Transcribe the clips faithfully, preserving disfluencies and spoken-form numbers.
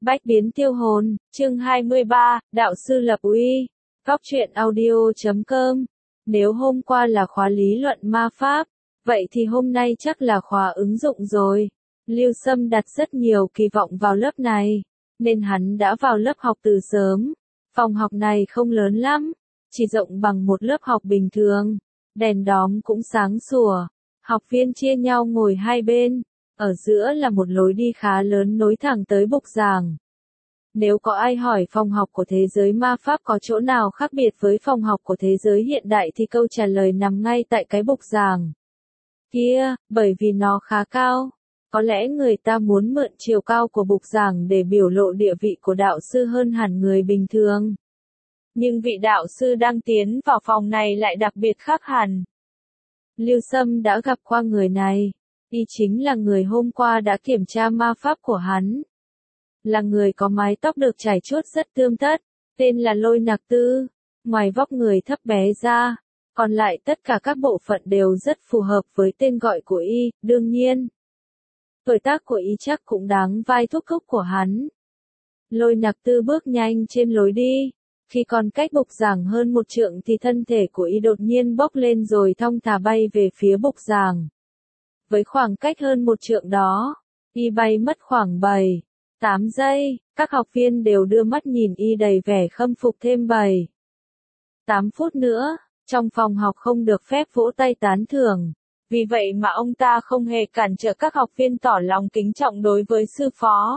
Bách biến tiêu hồn, chương hai mươi ba, đạo sư lập uy. Góc truyện audio chấm com. Nếu hôm qua là khóa lý luận ma pháp, vậy thì hôm nay chắc là khóa ứng dụng rồi. Lưu Sâm đặt rất nhiều kỳ vọng vào lớp này, nên hắn đã vào lớp học từ sớm. Phòng học này không lớn lắm, chỉ rộng bằng một lớp học bình thường. Đèn đóm cũng sáng sủa. Học viên chia nhau ngồi hai bên. Ở giữa là một lối đi khá lớn nối thẳng tới bục giảng. Nếu có ai hỏi phòng học của thế giới ma pháp có chỗ nào khác biệt với phòng học của thế giới hiện đại thì câu trả lời nằm ngay tại cái bục giảng kia, bởi vì nó khá cao. Có lẽ người ta muốn mượn chiều cao của bục giảng để biểu lộ địa vị của đạo sư hơn hẳn người bình thường. Nhưng vị đạo sư đang tiến vào phòng này lại đặc biệt khác hẳn. Lưu Sâm đã gặp qua người này. Y chính là người hôm qua đã kiểm tra ma pháp của hắn. Là người có mái tóc được chải chuốt rất tươm tất, tên là Lôi Nặc Tư. Ngoài vóc người thấp bé ra, còn lại tất cả các bộ phận đều rất phù hợp với tên gọi của Y, đương nhiên. Tuổi tác của Y chắc cũng đáng vai thúc thúc của hắn. Lôi Nặc Tư bước nhanh trên lối đi. Khi còn cách bục giảng hơn một trượng thì thân thể của Y đột nhiên bốc lên rồi thong thả bay về phía bục giảng. Với khoảng cách hơn một trượng đó, Y bay mất khoảng bảy, tám giây, các học viên đều đưa mắt nhìn Y đầy vẻ khâm phục thêm bảy, tám phút nữa, trong phòng học không được phép vỗ tay tán thưởng. Vì vậy mà ông ta không hề cản trở các học viên tỏ lòng kính trọng đối với sư phó.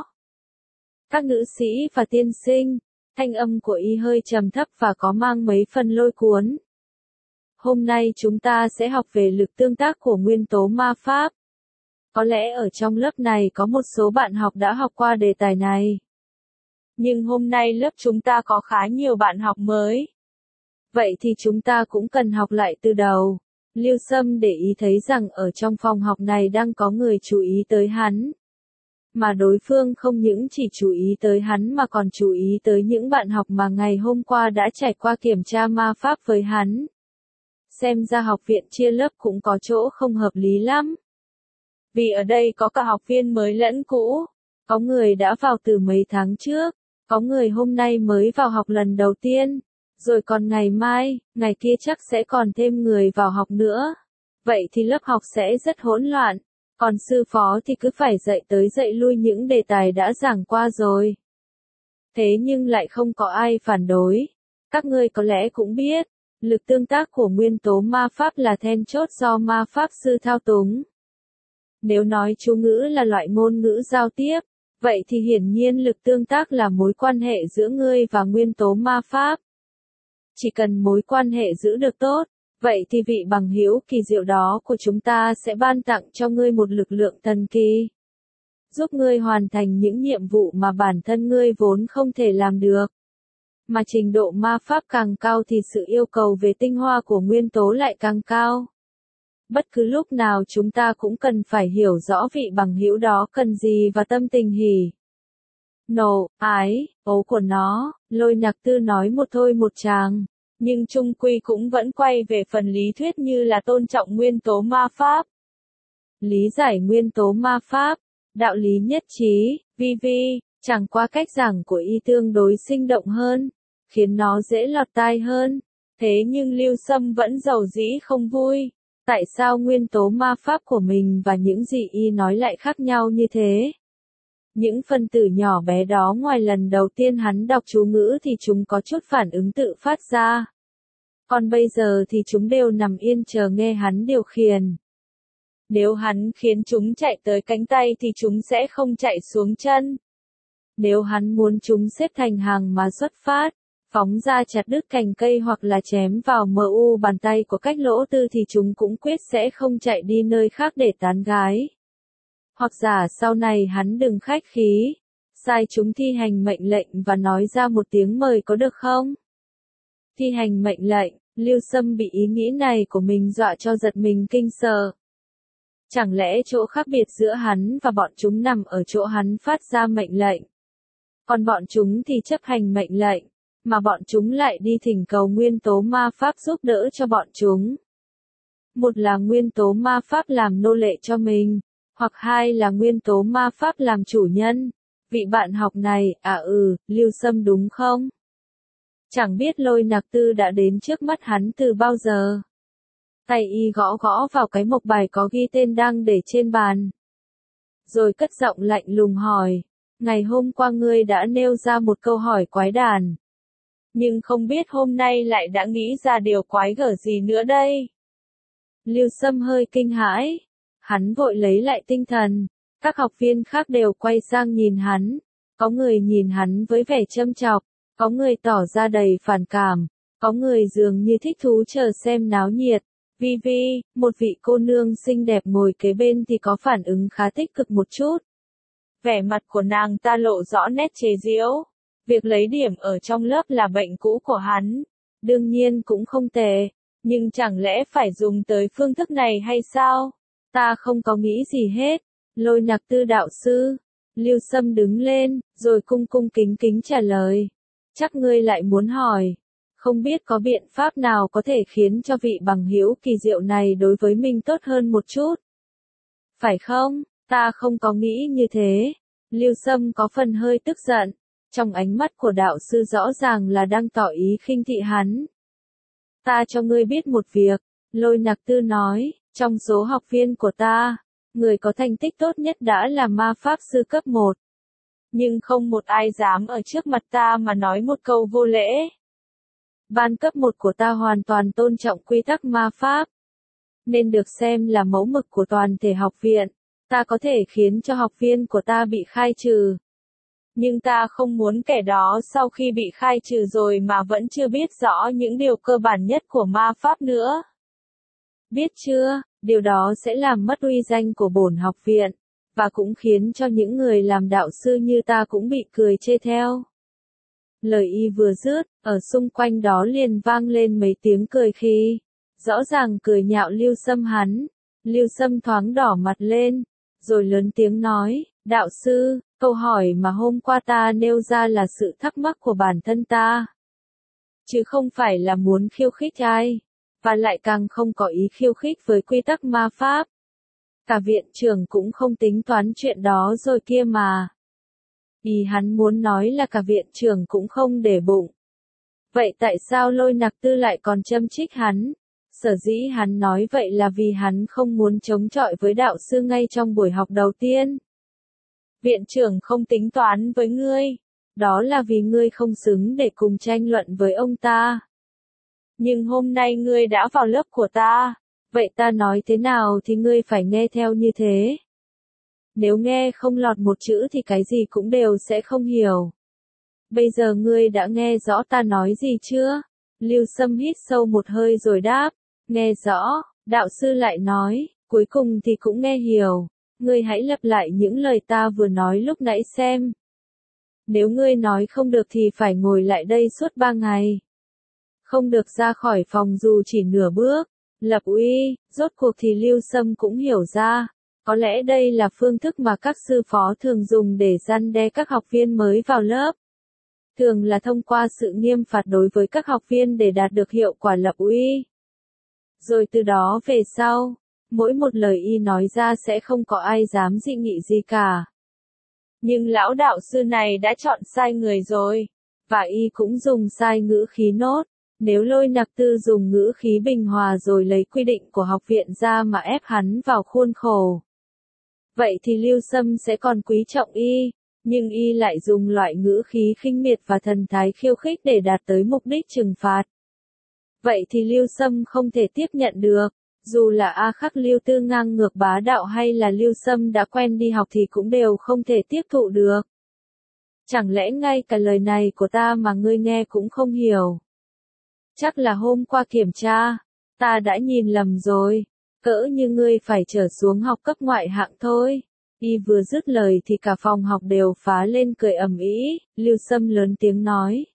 Các nữ sĩ và tiên sinh, thanh âm của Y hơi trầm thấp và có mang mấy phần lôi cuốn. Hôm nay chúng ta sẽ học về lực tương tác của nguyên tố ma pháp. Có lẽ ở trong lớp này có một số bạn học đã học qua đề tài này. Nhưng hôm nay lớp chúng ta có khá nhiều bạn học mới. Vậy thì chúng ta cũng cần học lại từ đầu. Lưu Sâm để ý thấy rằng ở trong phòng học này đang có người chú ý tới hắn. Mà đối phương không những chỉ chú ý tới hắn mà còn chú ý tới những bạn học mà ngày hôm qua đã trải qua kiểm tra ma pháp với hắn. Xem ra học viện chia lớp cũng có chỗ không hợp lý lắm. Vì ở đây có cả học viên mới lẫn cũ. Có người đã vào từ mấy tháng trước. Có người hôm nay mới vào học lần đầu tiên. Rồi còn ngày mai, ngày kia chắc sẽ còn thêm người vào học nữa. Vậy thì lớp học sẽ rất hỗn loạn. Còn sư phó thì cứ phải dạy tới dạy lui những đề tài đã giảng qua rồi. Thế nhưng lại không có ai phản đối. Các ngươi có lẽ cũng biết. Lực tương tác của nguyên tố ma pháp là then chốt do ma pháp sư thao túng. Nếu nói chú ngữ là loại ngôn ngữ giao tiếp, vậy thì hiển nhiên lực tương tác là mối quan hệ giữa ngươi và nguyên tố ma pháp. Chỉ cần mối quan hệ giữ được tốt, vậy thì vị bằng hữu kỳ diệu đó của chúng ta sẽ ban tặng cho ngươi một lực lượng thần kỳ, giúp ngươi hoàn thành những nhiệm vụ mà bản thân ngươi vốn không thể làm được. Mà trình độ ma pháp càng cao thì sự yêu cầu về tinh hoa của nguyên tố lại càng cao. Bất cứ lúc nào chúng ta cũng cần phải hiểu rõ vị bằng hữu đó cần gì và tâm tình hỉ, nộ, ái, ố của nó. Lôi Nặc Tư nói một thôi một tràng, nhưng chung quy cũng vẫn quay về phần lý thuyết như là tôn trọng nguyên tố ma pháp. Lý giải nguyên tố ma pháp, đạo lý nhất trí, vi vi, chẳng qua cách giảng của Y tương đối sinh động hơn, khiến nó dễ lọt tai hơn. Thế nhưng Lưu Sâm vẫn giàu dĩ không vui. Tại sao nguyên tố ma pháp của mình và những gì Y nói lại khác nhau như thế? Những phân tử nhỏ bé đó ngoài lần đầu tiên hắn đọc chú ngữ thì chúng có chút phản ứng tự phát ra. Còn bây giờ thì chúng đều nằm yên chờ nghe hắn điều khiển. Nếu hắn khiến chúng chạy tới cánh tay thì chúng sẽ không chạy xuống chân. Nếu hắn muốn chúng xếp thành hàng mà xuất phát, phóng ra chặt đứt cành cây hoặc là chém vào mờ u bàn tay của cách lỗ tư thì chúng cũng quyết sẽ không chạy đi nơi khác để tán gái. Hoặc giả sau này hắn đừng khách khí, sai chúng thi hành mệnh lệnh và nói ra một tiếng mời có được không? Thi hành mệnh lệnh, Lưu Sâm bị ý nghĩ này của mình dọa cho giật mình kinh sợ. Chẳng lẽ chỗ khác biệt giữa hắn và bọn chúng nằm ở chỗ hắn phát ra mệnh lệnh? Còn bọn chúng thì chấp hành mệnh lệnh, mà bọn chúng lại đi thỉnh cầu nguyên tố ma pháp giúp đỡ cho bọn chúng. Một là nguyên tố ma pháp làm nô lệ cho mình, hoặc hai là nguyên tố ma pháp làm chủ nhân. Vị bạn học này, à ừ, Lưu Sâm đúng không? Chẳng biết Lôi Nặc Tư đã đến trước mắt hắn từ bao giờ. Tay y gõ gõ vào cái mộc bài có ghi tên đang để trên bàn. Rồi cất giọng lạnh lùng hỏi, ngày hôm qua ngươi đã nêu ra một câu hỏi quái đản. Nhưng không biết hôm nay lại đã nghĩ ra điều quái gở gì nữa đây? Lưu Sâm hơi kinh hãi. Hắn vội lấy lại tinh thần. Các học viên khác đều quay sang nhìn hắn. Có người nhìn hắn với vẻ châm chọc. Có người tỏ ra đầy phản cảm. Có người dường như thích thú chờ xem náo nhiệt. Vi Vi, một vị cô nương xinh đẹp ngồi kế bên thì có phản ứng khá tích cực một chút. Vẻ mặt của nàng ta lộ rõ nét chế giễu. Việc lấy điểm ở trong lớp là bệnh cũ của hắn. Đương nhiên cũng không tệ. Nhưng chẳng lẽ phải dùng tới phương thức này hay sao? Ta không có nghĩ gì hết. Lôi Nặc Tư đạo sư. Lưu Sâm đứng lên, rồi cung cung kính kính trả lời. Chắc ngươi lại muốn hỏi. Không biết có biện pháp nào có thể khiến cho vị bằng hữu kỳ diệu này đối với mình tốt hơn một chút. Phải không? Ta không có nghĩ như thế. Lưu Sâm có phần hơi tức giận. Trong ánh mắt của đạo sư rõ ràng là đang tỏ ý khinh thị hắn. Ta cho ngươi biết một việc, Lôi Nặc Tư nói, trong số học viên của ta, người có thành tích tốt nhất đã là ma pháp sư cấp một. Nhưng không một ai dám ở trước mặt ta mà nói một câu vô lễ. Ban cấp một của ta hoàn toàn tôn trọng quy tắc ma pháp, nên được xem là mẫu mực của toàn thể học viện. Ta có thể khiến cho học viên của ta bị khai trừ. Nhưng ta không muốn kẻ đó sau khi bị khai trừ rồi mà vẫn chưa biết rõ những điều cơ bản nhất của ma pháp nữa. Biết chưa, điều đó sẽ làm mất uy danh của bổn học viện, và cũng khiến cho những người làm đạo sư như ta cũng bị cười chê theo. Lời y vừa dứt, ở xung quanh đó liền vang lên mấy tiếng cười khi, rõ ràng cười nhạo Lưu Sâm hắn. Lưu Sâm thoáng đỏ mặt lên, rồi lớn tiếng nói, đạo sư, câu hỏi mà hôm qua ta nêu ra là sự thắc mắc của bản thân ta. Chứ không phải là muốn khiêu khích ai, và lại càng không có ý khiêu khích với quy tắc ma pháp. Cả viện trưởng cũng không tính toán chuyện đó rồi kia mà. Ý hắn muốn nói là cả viện trưởng cũng không để bụng. Vậy tại sao Lôi Nặc Tư lại còn châm chích hắn? Sở dĩ hắn nói vậy là vì hắn không muốn chống chọi với đạo sư ngay trong buổi học đầu tiên. Viện trưởng không tính toán với ngươi. Đó là vì ngươi không xứng để cùng tranh luận với ông ta. Nhưng hôm nay ngươi đã vào lớp của ta. Vậy ta nói thế nào thì ngươi phải nghe theo như thế. Nếu nghe không lọt một chữ thì cái gì cũng đều sẽ không hiểu. Bây giờ ngươi đã nghe rõ ta nói gì chưa? Lưu Sâm hít sâu một hơi rồi đáp. Nghe rõ, đạo sư lại nói, cuối cùng thì cũng nghe hiểu. Ngươi hãy lặp lại những lời ta vừa nói lúc nãy xem. Nếu ngươi nói không được thì phải ngồi lại đây suốt ba ngày. Không được ra khỏi phòng dù chỉ nửa bước. Lập uy, rốt cuộc thì Lưu Sâm cũng hiểu ra. Có lẽ đây là phương thức mà các sư phó thường dùng để răn đe các học viên mới vào lớp. Thường là thông qua sự nghiêm phạt đối với các học viên để đạt được hiệu quả lập uy. Rồi từ đó về sau, mỗi một lời y nói ra sẽ không có ai dám dị nghị gì cả. Nhưng lão đạo sư này đã chọn sai người rồi, và y cũng dùng sai ngữ khí nốt. Nếu Lôi Nặc Tư dùng ngữ khí bình hòa rồi lấy quy định của học viện ra mà ép hắn vào khuôn khổ, vậy thì Lưu Sâm sẽ còn quý trọng y, nhưng y lại dùng loại ngữ khí khinh miệt và thần thái khiêu khích để đạt tới mục đích trừng phạt. Vậy thì Lưu Sâm không thể tiếp nhận được, dù là A Khắc Lưu Tư ngang ngược bá đạo hay là Lưu Sâm đã quen đi học thì cũng đều không thể tiếp thụ được. Chẳng lẽ ngay cả lời này của ta mà ngươi nghe cũng không hiểu? Chắc là hôm qua kiểm tra, ta đã nhìn lầm rồi, cỡ như ngươi phải trở xuống học cấp ngoại hạng thôi. Y vừa dứt lời thì cả phòng học đều phá lên cười ầm ĩ. Lưu Sâm lớn tiếng nói.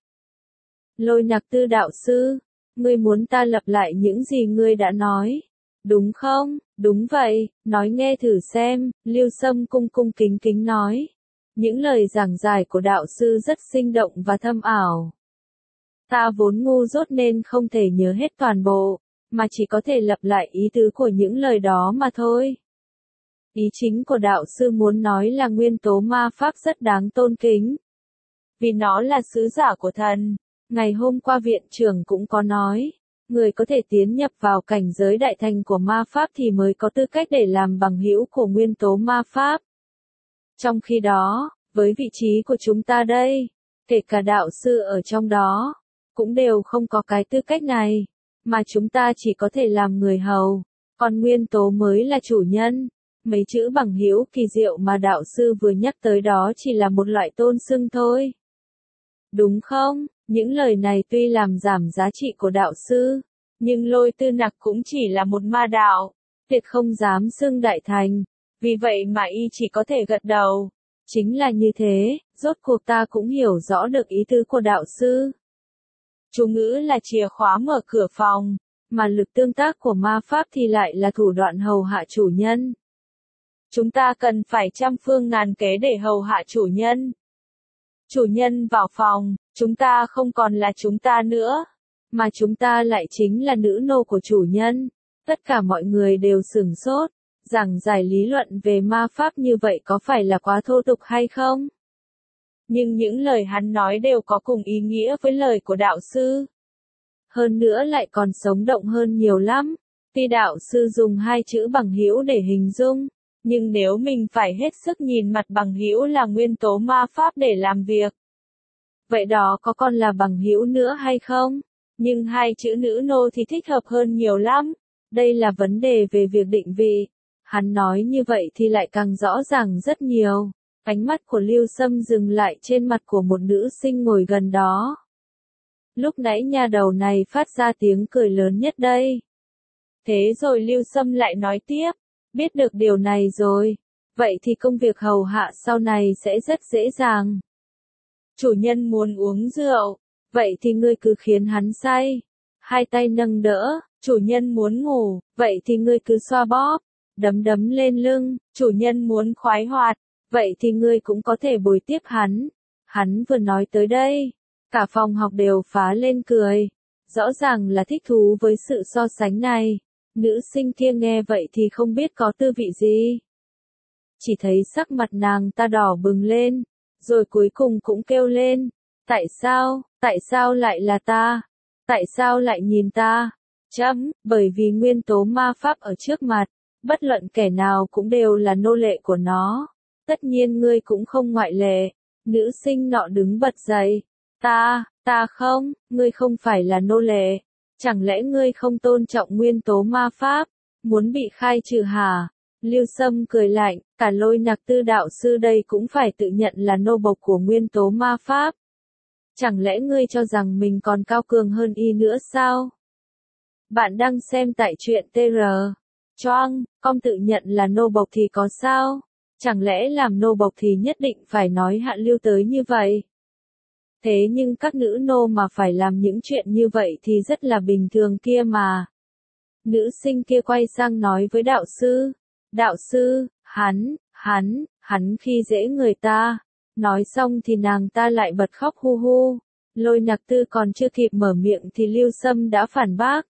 Lôi Nặc Tư đạo sư, ngươi muốn ta lặp lại những gì ngươi đã nói, đúng không? Đúng vậy, nói nghe thử xem, Lưu Sâm cung cung kính kính nói. Những lời giảng giải của đạo sư rất sinh động và thâm ảo. Ta vốn ngu dốt nên không thể nhớ hết toàn bộ, mà chỉ có thể lặp lại ý tứ của những lời đó mà thôi. Ý chính của đạo sư muốn nói là nguyên tố ma pháp rất đáng tôn kính. Vì nó là sứ giả của thần. Ngày hôm qua viện trưởng cũng có nói, người có thể tiến nhập vào cảnh giới đại thành của ma pháp thì mới có tư cách để làm bằng hữu của nguyên tố ma pháp. Trong khi đó, với vị trí của chúng ta đây, kể cả đạo sư ở trong đó, cũng đều không có cái tư cách này, mà chúng ta chỉ có thể làm người hầu, còn nguyên tố mới là chủ nhân. Mấy chữ bằng hữu kỳ diệu mà đạo sư vừa nhắc tới đó chỉ là một loại tôn xưng thôi. Đúng không? Những lời này tuy làm giảm giá trị của đạo sư, nhưng Lôi Tư Nặc cũng chỉ là một ma đạo, tuyệt không dám xưng đại thành, vì vậy mà y chỉ có thể gật đầu. Chính là như thế, rốt cuộc ta cũng hiểu rõ được ý tứ của đạo sư. Chú ngữ là chìa khóa mở cửa phòng, mà lực tương tác của ma pháp thì lại là thủ đoạn hầu hạ chủ nhân. Chúng ta cần phải trăm phương ngàn kế để hầu hạ chủ nhân. Chủ nhân vào phòng, chúng ta không còn là chúng ta nữa, mà chúng ta lại chính là nữ nô của chủ nhân. Tất cả mọi người đều sửng sốt, giảng giải lý luận về ma pháp như vậy có phải là quá thô tục hay không? Nhưng những lời hắn nói đều có cùng ý nghĩa với lời của đạo sư. Hơn nữa lại còn sống động hơn nhiều lắm. Tuy đạo sư dùng hai chữ bằng hữu để hình dung, nhưng nếu mình phải hết sức nhìn mặt bằng hữu là nguyên tố ma pháp để làm việc, vậy đó có còn là bằng hữu nữa hay không? Nhưng hai chữ nữ nô thì thích hợp hơn nhiều lắm. Đây là vấn đề về việc định vị. Hắn nói như vậy thì lại càng rõ ràng rất nhiều. Ánh mắt của Lưu Sâm dừng lại trên mặt của một nữ sinh ngồi gần đó. Lúc nãy nha đầu này phát ra tiếng cười lớn nhất đây. Thế rồi Lưu Sâm lại nói tiếp, biết được điều này rồi, vậy thì công việc hầu hạ sau này sẽ rất dễ dàng. Chủ nhân muốn uống rượu, vậy thì ngươi cứ khiến hắn say. Hai tay nâng đỡ, chủ nhân muốn ngủ, vậy thì ngươi cứ xoa bóp, đấm đấm lên lưng, chủ nhân muốn khoái hoạt, vậy thì ngươi cũng có thể bồi tiếp hắn. Hắn vừa nói tới đây, cả phòng học đều phá lên cười. Rõ ràng là thích thú với sự so sánh này. Nữ sinh kia nghe vậy thì không biết có tư vị gì. Chỉ thấy sắc mặt nàng ta đỏ bừng lên, rồi cuối cùng cũng kêu lên. Tại sao, tại sao lại là ta? Tại sao lại nhìn ta? Chấm, bởi vì nguyên tố ma pháp ở trước mặt, bất luận kẻ nào cũng đều là nô lệ của nó. Tất nhiên ngươi cũng không ngoại lệ. Nữ sinh nọ đứng bật dậy. Ta, ta không, ngươi không phải là nô lệ. Chẳng lẽ ngươi không tôn trọng nguyên tố ma pháp, muốn bị khai trừ hả? Lưu Sâm cười lạnh, cả Lôi Nặc Tư đạo sư đây cũng phải tự nhận là nô bộc của nguyên tố ma pháp. Chẳng lẽ ngươi cho rằng mình còn cao cường hơn y nữa sao? Bạn đang xem tại truyện tê rờ. Choang, con tự nhận là nô bộc thì có sao? Chẳng lẽ làm nô bộc thì nhất định phải nói hạ lưu tới như vậy? Thế nhưng các nữ nô mà phải làm những chuyện như vậy thì rất là bình thường kia mà. Nữ sinh kia quay sang nói với đạo sư. Đạo sư, hắn, hắn, hắn khi dễ người ta. Nói xong thì nàng ta lại bật khóc hu hu. Lôi Nặc Tư còn chưa kịp mở miệng thì Lưu Sâm đã phản bác.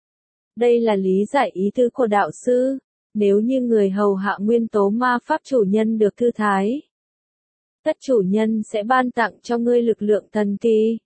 Đây là lý giải ý tứ của đạo sư. Nếu như người hầu hạ nguyên tố ma pháp chủ nhân được thư thái, tất chủ nhân sẽ ban tặng cho ngươi lực lượng thần kỳ.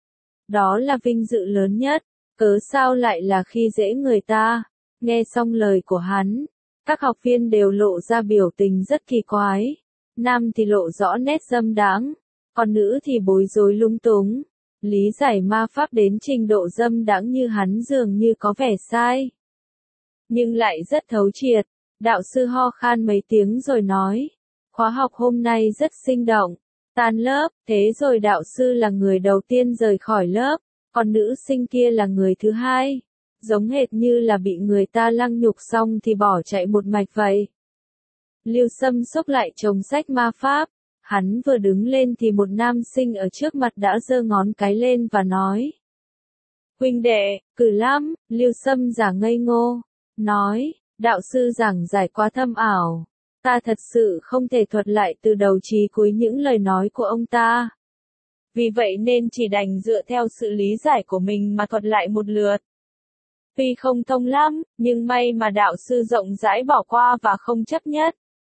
Đó là vinh dự lớn nhất, cớ sao lại là khi dễ người ta? Nghe xong lời của hắn, các học viên đều lộ ra biểu tình rất kỳ quái. Nam thì lộ rõ nét dâm đáng, còn nữ thì bối rối lung túng. Lý giải ma pháp đến trình độ dâm đãng như hắn dường như có vẻ sai, nhưng lại rất thấu triệt. Đạo sư ho khan mấy tiếng rồi nói, khóa học hôm nay rất sinh động. Tan lớp, thế rồi đạo sư là người đầu tiên rời khỏi lớp, còn nữ sinh kia là người thứ hai. Giống hệt như là bị người ta lăng nhục xong thì bỏ chạy một mạch vậy. Lưu Sâm xốc lại chồng sách ma pháp. Hắn vừa đứng lên thì một nam sinh ở trước mặt đã giơ ngón cái lên và nói. Huynh đệ, cử lắm. Lưu Sâm giả ngây ngô. Nói, đạo sư giảng giải quá thâm ảo. Ta thật sự không thể thuật lại từ đầu chí cuối những lời nói của ông ta. Vì vậy nên chỉ đành dựa theo sự lý giải của mình mà thuật lại một lượt. Tuy không thông lắm, nhưng may mà đạo sư rộng rãi bỏ qua và không chấp nhất.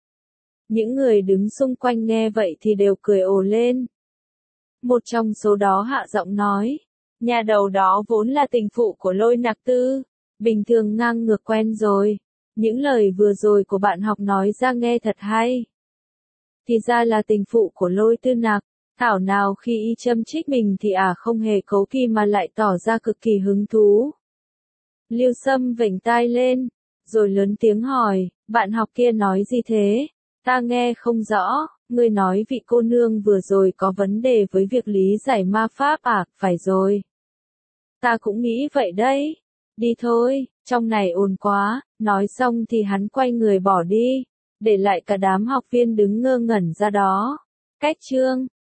Những người đứng xung quanh nghe vậy thì đều cười ồ lên. Một trong số đó hạ giọng nói, nhà đầu đó vốn là tình phụ của Lôi Nặc Tư, bình thường ngang ngược quen rồi. Những lời vừa rồi của bạn học nói ra nghe thật hay. Thì ra là tình phụ của Lôi Tư Nặc, thảo nào khi y châm trích mình thì ả à không hề cấu kỵ mà lại tỏ ra cực kỳ hứng thú. Lưu Sâm vểnh tai lên, rồi lớn tiếng hỏi, bạn học kia nói gì thế? Ta nghe không rõ, ngươi nói vị cô nương vừa rồi có vấn đề với việc lý giải ma pháp à, phải rồi. Ta cũng nghĩ vậy đấy. Đi thôi, trong này ồn quá, nói xong thì hắn quay người bỏ đi, để lại cả đám học viên đứng ngơ ngẩn ra đó. Cách chương